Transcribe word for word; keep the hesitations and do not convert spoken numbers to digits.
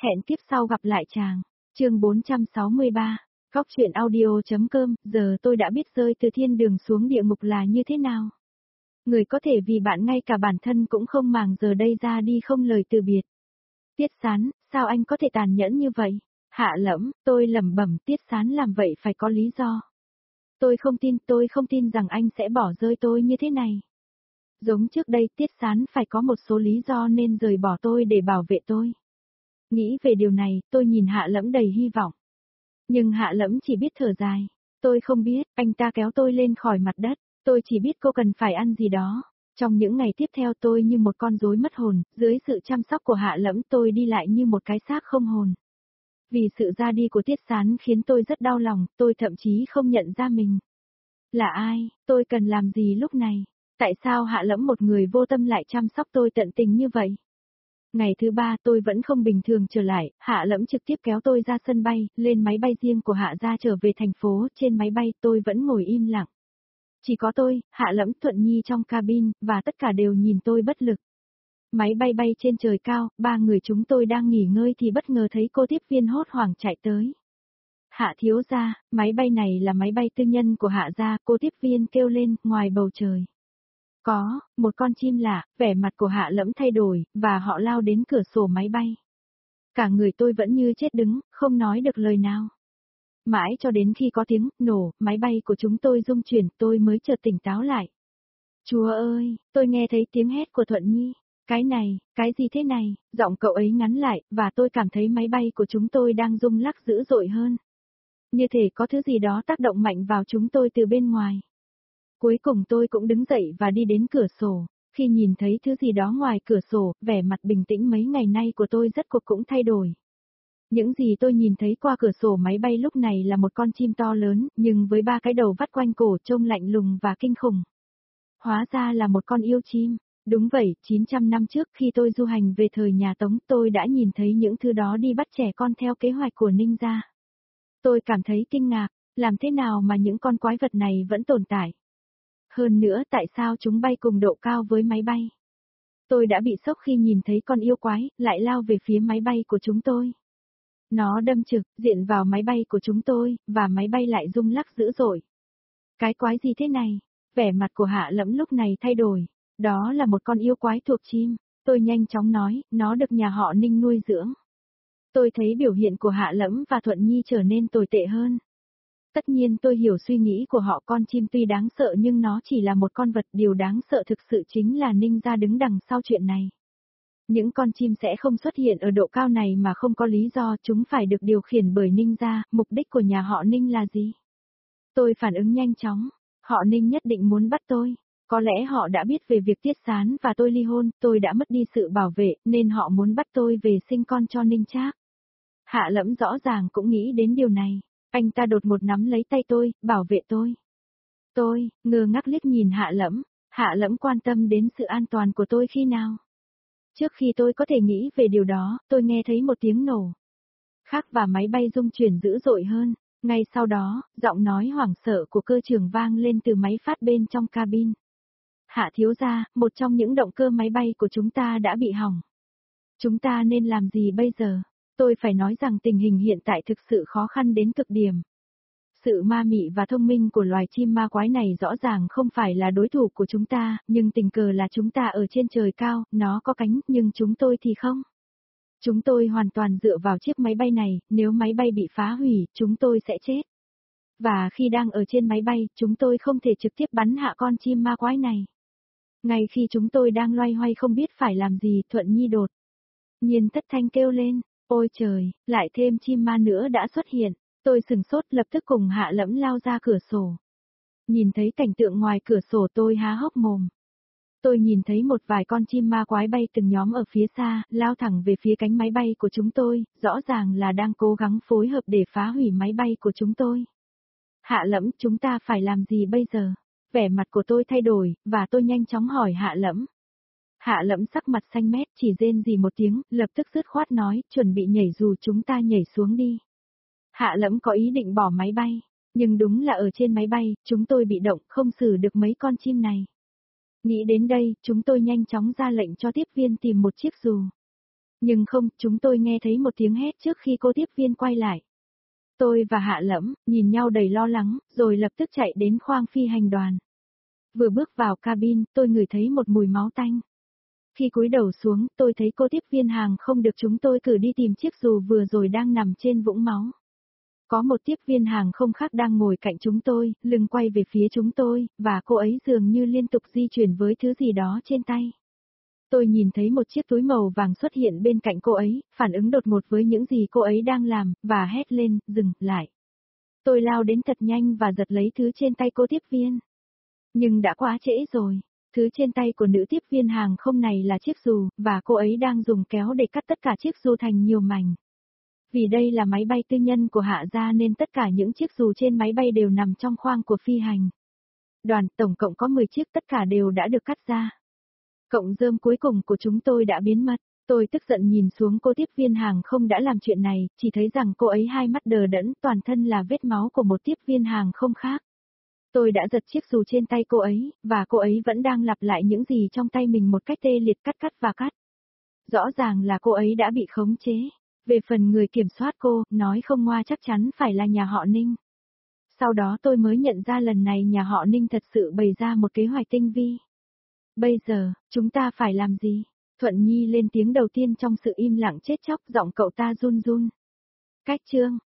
Hẹn kiếp sau gặp lại chàng. Chương bốn trăm sáu mươi ba. Góc truyện audio.com. Giờ tôi đã biết rơi từ thiên đường xuống địa ngục là như thế nào. Người có thể vì bạn ngay cả bản thân cũng không màng, giờ đây ra đi không lời từ biệt. Tiết Sán, sao anh có thể tàn nhẫn như vậy? Hạ Lẫm, tôi lẩm bẩm, Tiết Sán làm vậy phải có lý do. Tôi không tin, tôi không tin rằng anh sẽ bỏ rơi tôi như thế này. Giống trước đây, Tiết Sán phải có một số lý do nên rời bỏ tôi để bảo vệ tôi. Nghĩ về điều này, tôi nhìn Hạ Lẫm đầy hy vọng. Nhưng Hạ Lẫm chỉ biết thở dài. Tôi không biết, anh ta kéo tôi lên khỏi mặt đất. Tôi chỉ biết cô cần phải ăn gì đó. Trong những ngày tiếp theo tôi như một con rối mất hồn, dưới sự chăm sóc của Hạ Lẫm tôi đi lại như một cái xác không hồn. Vì sự ra đi của Tiết Sán khiến tôi rất đau lòng, tôi thậm chí không nhận ra mình. Là ai, tôi cần làm gì lúc này? Tại sao Hạ Lẫm một người vô tâm lại chăm sóc tôi tận tình như vậy? Ngày thứ ba tôi vẫn không bình thường trở lại, Hạ Lẫm trực tiếp kéo tôi ra sân bay, lên máy bay riêng của Hạ ra trở về thành phố, trên máy bay tôi vẫn ngồi im lặng. Chỉ có tôi, Hạ Lẫm, Thuận Nhi trong cabin, và tất cả đều nhìn tôi bất lực. Máy bay bay trên trời cao, ba người chúng tôi đang nghỉ ngơi thì bất ngờ thấy cô tiếp viên hốt hoảng chạy tới. Hạ thiếu gia, máy bay này là máy bay tư nhân của Hạ gia, cô tiếp viên kêu lên, ngoài bầu trời. Có, một con chim lạ, vẻ mặt của Hạ Lẫm thay đổi, và họ lao đến cửa sổ máy bay. Cả người tôi vẫn như chết đứng, không nói được lời nào. Mãi cho đến khi có tiếng nổ, máy bay của chúng tôi rung chuyển, tôi mới chợt tỉnh táo lại. Chúa ơi, tôi nghe thấy tiếng hét của Thuận Nhi. Cái này, cái gì thế này? Giọng cậu ấy ngắn lại, và tôi cảm thấy máy bay của chúng tôi đang rung lắc dữ dội hơn. Như thể có thứ gì đó tác động mạnh vào chúng tôi từ bên ngoài. Cuối cùng tôi cũng đứng dậy và đi đến cửa sổ. Khi nhìn thấy thứ gì đó ngoài cửa sổ, vẻ mặt bình tĩnh mấy ngày nay của tôi rất cuộc cũng thay đổi. Những gì tôi nhìn thấy qua cửa sổ máy bay lúc này là một con chim to lớn, nhưng với ba cái đầu vắt quanh cổ trông lạnh lùng và kinh khủng. Hóa ra là một con yêu chim. Đúng vậy, chín trăm năm trước khi tôi du hành về thời nhà Tống, tôi đã nhìn thấy những thứ đó đi bắt trẻ con theo kế hoạch của Ninh gia. Tôi cảm thấy kinh ngạc, làm thế nào mà những con quái vật này vẫn tồn tại? Hơn nữa, tại sao chúng bay cùng độ cao với máy bay? Tôi đã bị sốc khi nhìn thấy con yêu quái lại lao về phía máy bay của chúng tôi. Nó đâm trực diện vào máy bay của chúng tôi, và máy bay lại rung lắc dữ dội. Cái quái gì thế này? Vẻ mặt của Hạ Lẫm lúc này thay đổi. Đó là một con yêu quái thuộc chim. Tôi nhanh chóng nói, nó được nhà họ Ninh nuôi dưỡng. Tôi thấy biểu hiện của Hạ Lẫm và Thuận Nhi trở nên tồi tệ hơn. Tất nhiên tôi hiểu suy nghĩ của họ, con chim tuy đáng sợ nhưng nó chỉ là một con vật, điều đáng sợ thực sự chính là Ninh gia đứng đằng sau chuyện này. Những con chim sẽ không xuất hiện ở độ cao này mà không có lý do, chúng phải được điều khiển bởi Ninh gia, mục đích của nhà họ Ninh là gì? Tôi phản ứng nhanh chóng, họ Ninh nhất định muốn bắt tôi. Có lẽ họ đã biết về việc Tiết Sán và tôi ly hôn, tôi đã mất đi sự bảo vệ, nên họ muốn bắt tôi về sinh con cho Ninh Trác. Hạ Lẫm rõ ràng cũng nghĩ đến điều này. Anh ta đột ngột nắm lấy tay tôi, bảo vệ tôi. Tôi, ngơ ngác liếc nhìn Hạ Lẫm. Hạ Lẫm quan tâm đến sự an toàn của tôi khi nào? Trước khi tôi có thể nghĩ về điều đó, tôi nghe thấy một tiếng nổ. Khác và máy bay rung chuyển dữ dội hơn. Ngay sau đó, giọng nói hoảng sợ của cơ trưởng vang lên từ máy phát bên trong cabin. Hạ thiếu gia, một trong những động cơ máy bay của chúng ta đã bị hỏng. Chúng ta nên làm gì bây giờ? Tôi phải nói rằng tình hình hiện tại thực sự khó khăn đến cực điểm. Sự ma mị và thông minh của loài chim ma quái này rõ ràng không phải là đối thủ của chúng ta, nhưng tình cờ là chúng ta ở trên trời cao, nó có cánh, nhưng chúng tôi thì không. Chúng tôi hoàn toàn dựa vào chiếc máy bay này, nếu máy bay bị phá hủy, chúng tôi sẽ chết. Và khi đang ở trên máy bay, chúng tôi không thể trực tiếp bắn hạ con chim ma quái này. Ngay khi chúng tôi đang loay hoay không biết phải làm gì, Thuận Nhi đột nhiên thất thanh kêu lên, ôi trời, lại thêm chim ma nữa đã xuất hiện. Tôi sừng sốt, lập tức cùng Hạ Lẫm lao ra cửa sổ. Nhìn thấy cảnh tượng ngoài cửa sổ tôi há hốc mồm. Tôi nhìn thấy một vài con chim ma quái bay từng nhóm ở phía xa, lao thẳng về phía cánh máy bay của chúng tôi, rõ ràng là đang cố gắng phối hợp để phá hủy máy bay của chúng tôi. Hạ Lẫm, chúng ta phải làm gì bây giờ? Vẻ mặt của tôi thay đổi, và tôi nhanh chóng hỏi Hạ Lẫm. Hạ Lẫm sắc mặt xanh mét, chỉ rên rỉ một tiếng, lập tức dứt khoát nói, chuẩn bị nhảy dù, chúng ta nhảy xuống đi. Hạ Lẫm có ý định bỏ máy bay, nhưng đúng là ở trên máy bay, chúng tôi bị động, không xử được mấy con chim này. Nghĩ đến đây, chúng tôi nhanh chóng ra lệnh cho tiếp viên tìm một chiếc dù. Nhưng không, chúng tôi nghe thấy một tiếng hét trước khi cô tiếp viên quay lại. Tôi và Hạ Lẫm, nhìn nhau đầy lo lắng, rồi lập tức chạy đến khoang phi hành đoàn. Vừa bước vào cabin, tôi ngửi thấy một mùi máu tanh. Khi cúi đầu xuống, tôi thấy cô tiếp viên hàng không được chúng tôi cử đi tìm chiếc dù vừa rồi đang nằm trên vũng máu. Có một tiếp viên hàng không khác đang ngồi cạnh chúng tôi, lưng quay về phía chúng tôi, và cô ấy dường như liên tục di chuyển với thứ gì đó trên tay. Tôi nhìn thấy một chiếc túi màu vàng xuất hiện bên cạnh cô ấy, phản ứng đột ngột với những gì cô ấy đang làm, và hét lên, dừng, lại. Tôi lao đến thật nhanh và giật lấy thứ trên tay cô tiếp viên. Nhưng đã quá trễ rồi. Thứ trên tay của nữ tiếp viên hàng không này là chiếc dù, và cô ấy đang dùng kéo để cắt tất cả chiếc dù thành nhiều mảnh. Vì đây là máy bay tư nhân của Hạ gia nên tất cả những chiếc dù trên máy bay đều nằm trong khoang của phi hành đoàn, tổng cộng có mười chiếc, tất cả đều đã được cắt ra. Cộng rơm cuối cùng của chúng tôi đã biến mất. Tôi tức giận nhìn xuống cô tiếp viên hàng không đã làm chuyện này, chỉ thấy rằng cô ấy hai mắt đờ đẫn, toàn thân là vết máu của một tiếp viên hàng không khác. Tôi đã giật chiếc dù trên tay cô ấy, và cô ấy vẫn đang lặp lại những gì trong tay mình một cách tê liệt, cắt cắt và cắt. Rõ ràng là cô ấy đã bị khống chế. Về phần người kiểm soát cô, nói không ngoa chắc chắn phải là nhà họ Ninh. Sau đó tôi mới nhận ra lần này nhà họ Ninh thật sự bày ra một kế hoạch tinh vi. Bây giờ, chúng ta phải làm gì? Thuận Nhi lên tiếng đầu tiên trong sự im lặng chết chóc, giọng cậu ta run run. Cách chương